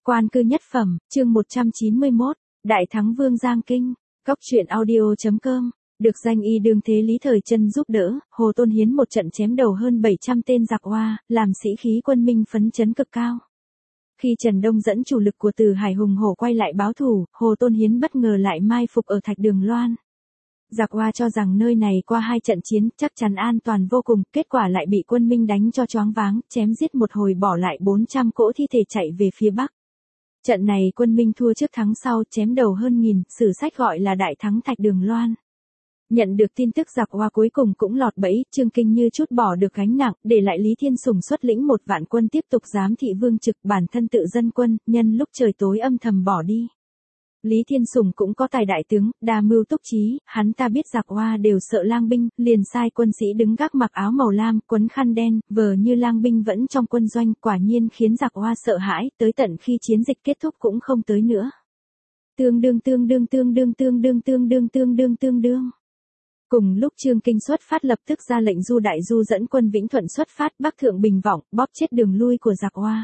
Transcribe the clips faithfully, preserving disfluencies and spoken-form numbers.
Quan cư nhất phẩm, chương một trăm chín mươi mốt, Đại thắng Vương Giang Kinh, góc truyện audio chấm com, được danh y đương thế Lý Thời Trân giúp đỡ, Hồ Tôn Hiến một trận chém đầu hơn bảy trăm tên giặc Hoa, làm sĩ khí quân Minh phấn chấn cực cao. Khi Trần Đông dẫn chủ lực của Từ Hải hùng hổ quay lại báo thù, Hồ Tôn Hiến bất ngờ lại mai phục ở Thạch Đường Loan. Giặc Hoa cho rằng nơi này qua hai trận chiến chắc chắn an toàn vô cùng, kết quả lại bị quân Minh đánh cho choáng váng, chém giết một hồi bỏ lại bốn trăm cỗ thi thể chạy về phía Bắc. Trận này quân Minh thua trước thắng sau, chém đầu hơn nghìn, sử sách gọi là đại thắng Thạch Đường Loan. Nhận được tin tức giặc Hoa cuối cùng cũng lọt bẫy, Trương Kinh như chút bỏ được gánh nặng, để lại Lý Thiên Sùng xuất lĩnh một vạn quân tiếp tục giám thị vương trực, bản thân tự dân quân, nhân lúc trời tối âm thầm bỏ đi. Lý Thiên Sùng cũng có tài đại tướng, đa mưu túc trí, hắn ta biết giặc Hoa đều sợ lang binh, liền sai quân sĩ đứng gác mặc áo màu lam, quấn khăn đen, vờ như lang binh vẫn trong quân doanh, quả nhiên khiến giặc Hoa sợ hãi, tới tận khi chiến dịch kết thúc cũng không tới nữa. Tương đương tương đương tương đương tương đương tương đương tương đương tương đương. Cùng lúc Trương Kinh xuất phát lập tức ra lệnh Du Đại Du dẫn quân Vĩnh Thuận xuất phát Bắc Thượng Bình Vọng, bóp chết đường lui của giặc Hoa.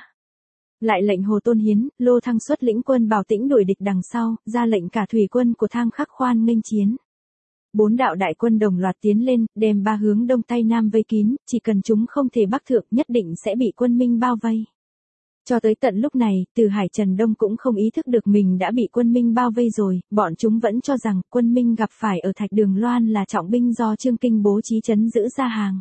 Lại lệnh Hồ Tôn Hiến, Lô Thăng xuất lĩnh quân Bảo Tĩnh đuổi địch đằng sau, ra lệnh cả thủy quân của Thang Khắc Khoan nghênh chiến. Bốn đạo đại quân đồng loạt tiến lên, đem ba hướng đông tây nam vây kín, chỉ cần chúng không thể bắc thượng nhất định sẽ bị quân Minh bao vây. Cho tới tận lúc này, Từ Hải Trần Đông cũng không ý thức được mình đã bị quân Minh bao vây rồi, bọn chúng vẫn cho rằng quân Minh gặp phải ở Thạch Đường Loan là trọng binh do Trương Kinh bố trí trấn giữ ra hàng.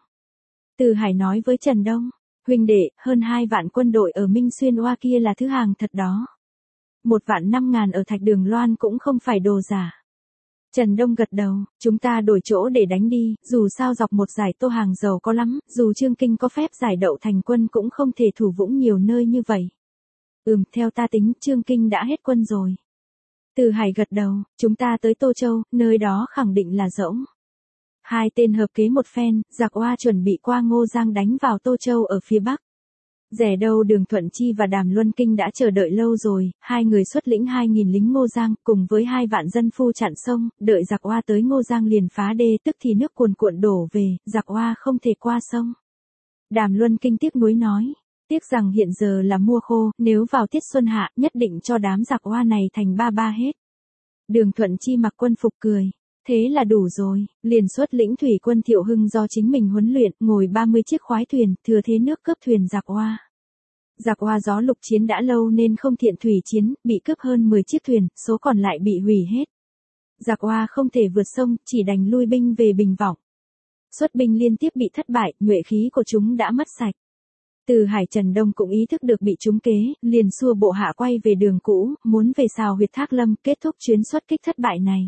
Từ Hải nói với Trần Đông, huynh đệ, hơn hai vạn quân đội ở Minh Xuyên Hoa kia là thứ hàng thật đó. Một vạn năm ngàn ở Thạch Đường Loan cũng không phải đồ giả. Trần Đông gật đầu, chúng ta đổi chỗ để đánh đi, dù sao dọc một dải Tô Hàng giàu có lắm, dù Trương Kinh có phép giải đậu thành quân cũng không thể thủ vững nhiều nơi như vậy. Ừm, theo ta tính, Trương Kinh đã hết quân rồi. Từ Hải gật đầu, chúng ta tới Tô Châu, nơi đó khẳng định là rỗng. Hai tên hợp kế một phen, giặc Hoa chuẩn bị qua Ngô Giang đánh vào Tô Châu ở phía Bắc. Rẻ đâu Đường Thuận Chi và Đàm Luân Kinh đã chờ đợi lâu rồi, hai người xuất lĩnh hai nghìn lính Ngô Giang, cùng với hai vạn dân phu chặn sông, đợi giặc Hoa tới Ngô Giang liền phá đê, tức thì nước cuồn cuộn đổ về, giặc Hoa không thể qua sông. Đàm Luân Kinh tiếc nuối nói, tiếc rằng hiện giờ là mùa khô, nếu vào tiết xuân hạ, nhất định cho đám giặc Hoa này thành ba ba hết. Đường Thuận Chi mặc quân phục cười. Thế là đủ rồi, liền xuất lĩnh thủy quân Thiệu Hưng do chính mình huấn luyện, ngồi ba mươi chiếc khoái thuyền, thừa thế nước cướp thuyền giặc Hoa. Giặc Hoa gió lục chiến đã lâu nên không thiện thủy chiến, bị cướp hơn mười chiếc thuyền, số còn lại bị hủy hết. Giặc Hoa không thể vượt sông, chỉ đành lui binh về Bình Vọng. Xuất binh liên tiếp bị thất bại, nhuệ khí của chúng đã mất sạch. Từ Hải Trần Đông cũng ý thức được bị trúng kế, liền xua bộ hạ quay về đường cũ, muốn về Sào Huyệt Thác Lâm, kết thúc chuyến xuất kích thất bại này.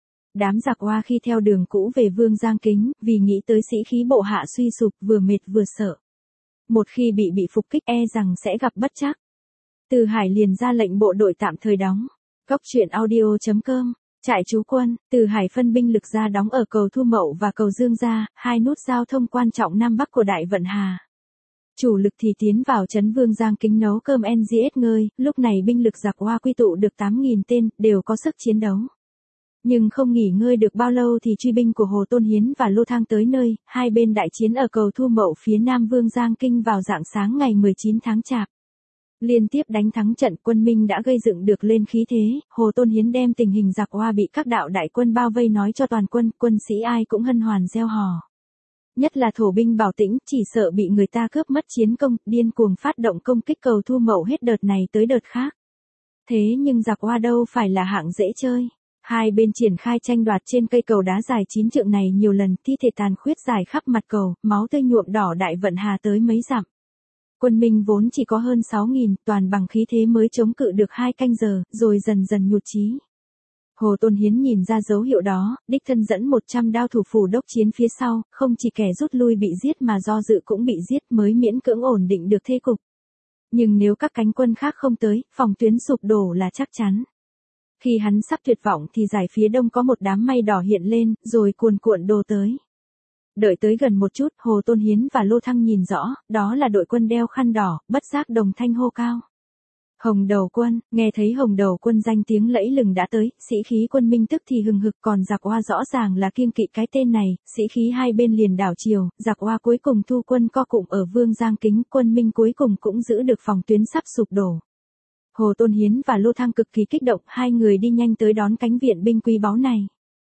Đám giặc Hoa khi theo đường cũ về Vương Giang Kính, vì nghĩ tới sĩ khí bộ hạ suy sụp, vừa mệt vừa sợ. Một khi bị bị phục kích e rằng sẽ gặp bất trắc. Từ Hải liền ra lệnh bộ đội tạm thời đóng. Góc truyện audio chấm com, trại trú quân, Từ Hải phân binh lực ra đóng ở cầu Thu Mậu và cầu Dương Gia, hai nút giao thông quan trọng Nam Bắc của Đại Vận Hà. Chủ lực thì tiến vào trấn Vương Giang Kính nấu cơm en giê ét ngơi, lúc này binh lực giặc Hoa quy tụ được tám nghìn tên, đều có sức chiến đấu. Nhưng không nghỉ ngơi được bao lâu thì truy binh của Hồ Tôn Hiến và Lô Thang tới nơi, hai bên đại chiến ở cầu Thu Mậu phía nam Vương Giang Kinh vào rạng sáng ngày mười chín tháng Chạp. Liên tiếp đánh thắng trận, quân Minh đã gây dựng được lên khí thế, Hồ Tôn Hiến đem tình hình giặc Hoa bị các đạo đại quân bao vây nói cho toàn quân, quân sĩ ai cũng hân hoan reo hò. Nhất là thổ binh Bảo Tĩnh, chỉ sợ bị người ta cướp mất chiến công, điên cuồng phát động công kích cầu Thu Mậu hết đợt này tới đợt khác. Thế nhưng giặc Hoa đâu phải là hạng dễ chơi. Hai bên triển khai tranh đoạt trên cây cầu đá dài chín trượng này nhiều lần, thi thể tàn khuyết dài khắp mặt cầu, máu tươi nhuộm đỏ Đại Vận Hà tới mấy dặm. Quân Minh vốn chỉ có hơn sáu nghìn, toàn bằng khí thế mới chống cự được hai canh giờ, rồi dần dần nhụt chí. Hồ Tôn Hiến nhìn ra dấu hiệu đó, đích thân dẫn một trăm đao thủ phủ đốc chiến phía sau, không chỉ kẻ rút lui bị giết mà do dự cũng bị giết mới miễn cưỡng ổn định được thế cục. Nhưng nếu các cánh quân khác không tới, phòng tuyến sụp đổ là chắc chắn. Khi hắn sắp tuyệt vọng thì giải phía đông có một đám mây đỏ hiện lên, rồi cuồn cuộn đổ tới. Đợi tới gần một chút, Hồ Tôn Hiến và Lô Thăng nhìn rõ, đó là đội quân đeo khăn đỏ, bất giác đồng thanh hô cao. Hồng Đầu Quân, nghe thấy Hồng Đầu Quân danh tiếng lẫy lừng đã tới, sĩ khí quân Minh tức thì hừng hực, còn giặc Hoa rõ ràng là kiêng kỵ cái tên này, sĩ khí hai bên liền đảo chiều, giặc Hoa cuối cùng thu quân co cụm ở Vương Giang Kính, quân Minh cuối cùng cũng giữ được phòng tuyến sắp sụp đổ. Hồ Tôn Hiến và Lô Thăng cực kỳ kích động, hai người đi nhanh tới đón cánh viện binh quý báu này.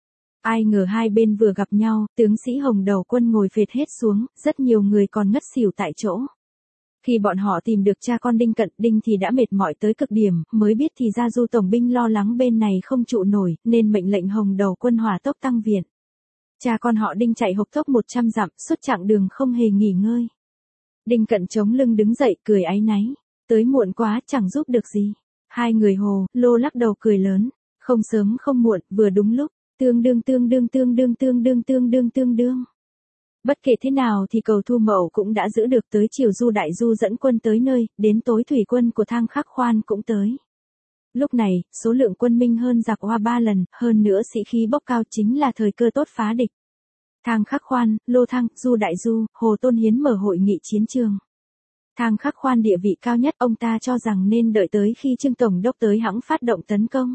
Ai ngờ hai bên vừa gặp nhau, tướng sĩ Hồng Đầu Quân ngồi phệt hết xuống, rất nhiều người còn ngất xỉu tại chỗ. Khi bọn họ tìm được cha con Đinh Cận, Đinh thì đã mệt mỏi tới cực điểm, mới biết thì ra Du tổng binh lo lắng bên này không trụ nổi, nên mệnh lệnh Hồng Đầu Quân hỏa tốc tăng viện. Cha con họ Đinh chạy hộc tốc một trăm dặm, suốt chặng đường không hề nghỉ ngơi. Đinh Cận chống lưng đứng dậy, cười áy náy. Tới muộn quá, chẳng giúp được gì. Hai người Hồ, Lô lắc đầu cười lớn. Không sớm không muộn, vừa đúng lúc. Tương đương tương đương tương đương tương đương tương đương tương đương. Bất kể thế nào thì cầu Thu Mậu cũng đã giữ được, tới chiều Du Đại Du dẫn quân tới nơi, đến tối thủy quân của Thang Khắc Khoan cũng tới. Lúc này, số lượng quân Minh hơn giặc Hoa ba lần, hơn nữa sĩ khí bốc cao, chính là thời cơ tốt phá địch. Thang Khắc Khoan, Lô Thăng, Du Đại Du, Hồ Tôn Hiến mở hội nghị chiến trường. Thang Khắc Khoan địa vị cao nhất, ông ta cho rằng nên đợi tới khi Trương Tổng đốc tới hẵng phát động tấn công.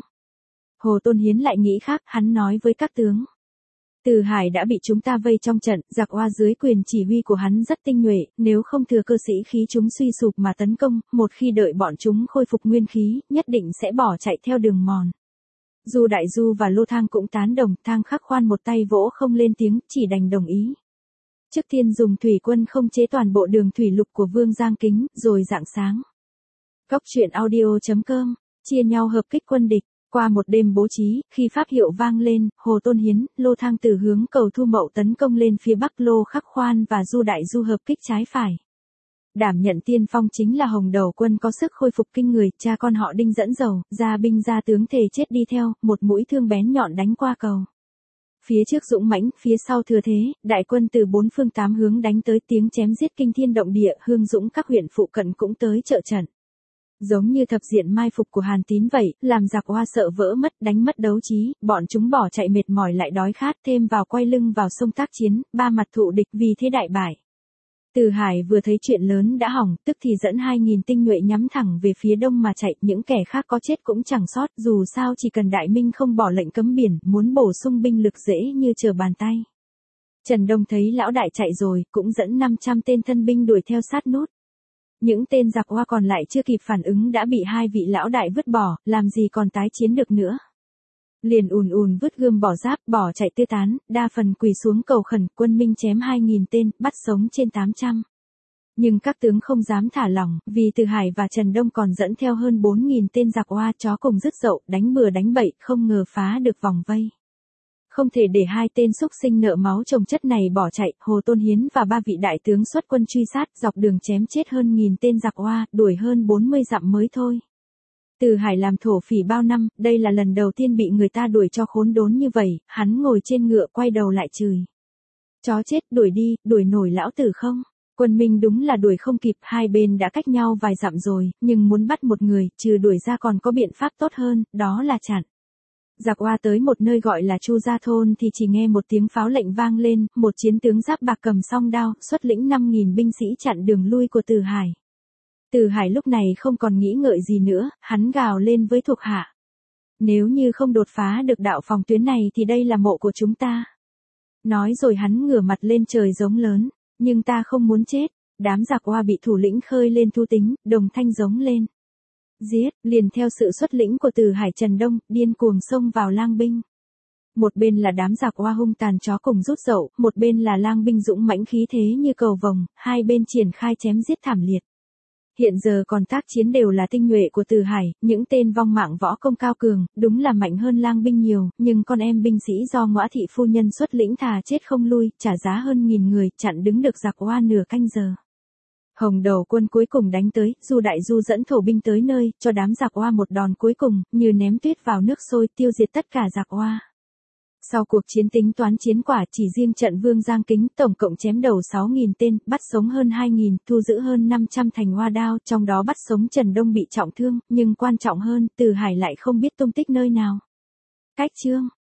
Hồ Tôn Hiến lại nghĩ khác, hắn nói với các tướng. Từ Hải đã bị chúng ta vây trong trận, giặc Hoa dưới quyền chỉ huy của hắn rất tinh nhuệ, nếu không thừa cơ sĩ khí chúng suy sụp mà tấn công, một khi đợi bọn chúng khôi phục nguyên khí, nhất định sẽ bỏ chạy theo đường mòn. Du Đại Du và Lô Thang cũng tán đồng, Thang Khắc Khoan một tay vỗ không lên tiếng, chỉ đành đồng ý. Trước tiên dùng thủy quân không chế toàn bộ đường thủy lục của Vương Giang Kính, rồi rạng sáng. Góc truyện audio chấm com, chia nhau hợp kích quân địch. Qua một đêm bố trí, khi pháp hiệu vang lên, Hồ Tôn Hiến, Lô Thang từ hướng cầu Thu Mậu tấn công lên phía bắc, Lô Khắc Khoan và Du Đại Du hợp kích trái phải. Đảm nhận tiên phong chính là Hồng Đầu Quân có sức khôi phục kinh người, cha con họ Đinh dẫn dầu, ra binh ra tướng thề chết đi theo, một mũi thương bén nhọn đánh qua cầu. Phía trước dũng mãnh, phía sau thừa thế, đại quân từ bốn phương tám hướng đánh tới, tiếng chém giết kinh thiên động địa, Hương Dũng các huyện phụ cận cũng tới trợ trận. Giống như thập diện mai phục của Hàn Tín vậy, làm giặc Hoa sợ vỡ mất, đánh mất đấu trí, bọn chúng bỏ chạy mệt mỏi lại đói khát, thêm vào quay lưng vào sông tác chiến, ba mặt thụ địch, vì thế đại bại. Từ Hải vừa thấy chuyện lớn đã hỏng, tức thì dẫn hai nghìn tinh nhuệ nhắm thẳng về phía đông mà chạy, những kẻ khác có chết cũng chẳng sót, dù sao chỉ cần Đại Minh không bỏ lệnh cấm biển, muốn bổ sung binh lực dễ như trở bàn tay. Trần Đông thấy lão đại chạy rồi, cũng dẫn năm trăm tên thân binh đuổi theo sát nút. Những tên giặc Hoa còn lại chưa kịp phản ứng đã bị hai vị lão đại vứt bỏ, làm gì còn tái chiến được nữa. Liền ùn ùn vứt gươm bỏ giáp, bỏ chạy tứ tán, đa phần quỳ xuống cầu khẩn, quân Minh chém hai nghìn tên, bắt sống trên tám trăm. Nhưng các tướng không dám thả lỏng, vì Từ Hải và Trần Đông còn dẫn theo hơn bốn nghìn tên giặc Hoa, chó cùng rứt dậu, đánh bừa đánh bậy, không ngờ phá được vòng vây. Không thể để hai tên xúc sinh nợ máu chồng chất này bỏ chạy, Hồ Tôn Hiến và ba vị đại tướng xuất quân truy sát, dọc đường chém chết hơn nghìn tên giặc Hoa, đuổi hơn bốn mươi dặm mới thôi. Từ Hải làm thổ phỉ bao năm, đây là lần đầu tiên bị người ta đuổi cho khốn đốn như vậy, hắn ngồi trên ngựa quay đầu lại chửi. Chó chết, đuổi đi, đuổi nổi lão tử không? Quân Minh đúng là đuổi không kịp, hai bên đã cách nhau vài dặm rồi, nhưng muốn bắt một người, trừ đuổi ra còn có biện pháp tốt hơn, đó là chặn. Giặc Hoa tới một nơi gọi là Chu Gia Thôn thì chỉ nghe một tiếng pháo lệnh vang lên, một chiến tướng giáp bạc cầm song đao, xuất lĩnh năm nghìn binh sĩ chặn đường lui của Từ Hải. Từ Hải lúc này không còn nghĩ ngợi gì nữa, hắn gào lên với thuộc hạ. Nếu như không đột phá được đạo phòng tuyến này thì đây là mộ của chúng ta. Nói rồi hắn ngửa mặt lên trời giống lớn, nhưng ta không muốn chết. Đám giặc Hoa bị thủ lĩnh khơi lên thu tính, đồng thanh giống lên. Giết, liền theo sự xuất lĩnh của Từ Hải Trần Đông, điên cuồng xông vào lang binh. Một bên là đám giặc Hoa hung tàn chó cùng rút dậu, một bên là lang binh dũng mãnh khí thế như cầu vồng, hai bên triển khai chém giết thảm liệt. Hiện giờ còn tác chiến đều là tinh nhuệ của Từ Hải, những tên vong mạng võ công cao cường, đúng là mạnh hơn lang binh nhiều, nhưng con em binh sĩ do Ngõa thị phu nhân xuất lĩnh thà chết không lui, trả giá hơn nghìn người, chặn đứng được giặc Hoa nửa canh giờ. Hồng Đầu Quân cuối cùng đánh tới, Du Đại Du dẫn thổ binh tới nơi, cho đám giặc Hoa một đòn cuối cùng, như ném tuyết vào nước sôi, tiêu diệt tất cả giặc Hoa. Sau cuộc chiến tính toán chiến quả, chỉ riêng trận Vương Giang Kính tổng cộng chém đầu sáu nghìn tên, bắt sống hơn hai nghìn, thu giữ hơn năm trăm thành hoa đao, trong đó bắt sống Trần Đông bị trọng thương, nhưng quan trọng hơn, Từ Hải lại không biết tung tích nơi nào. Cách chương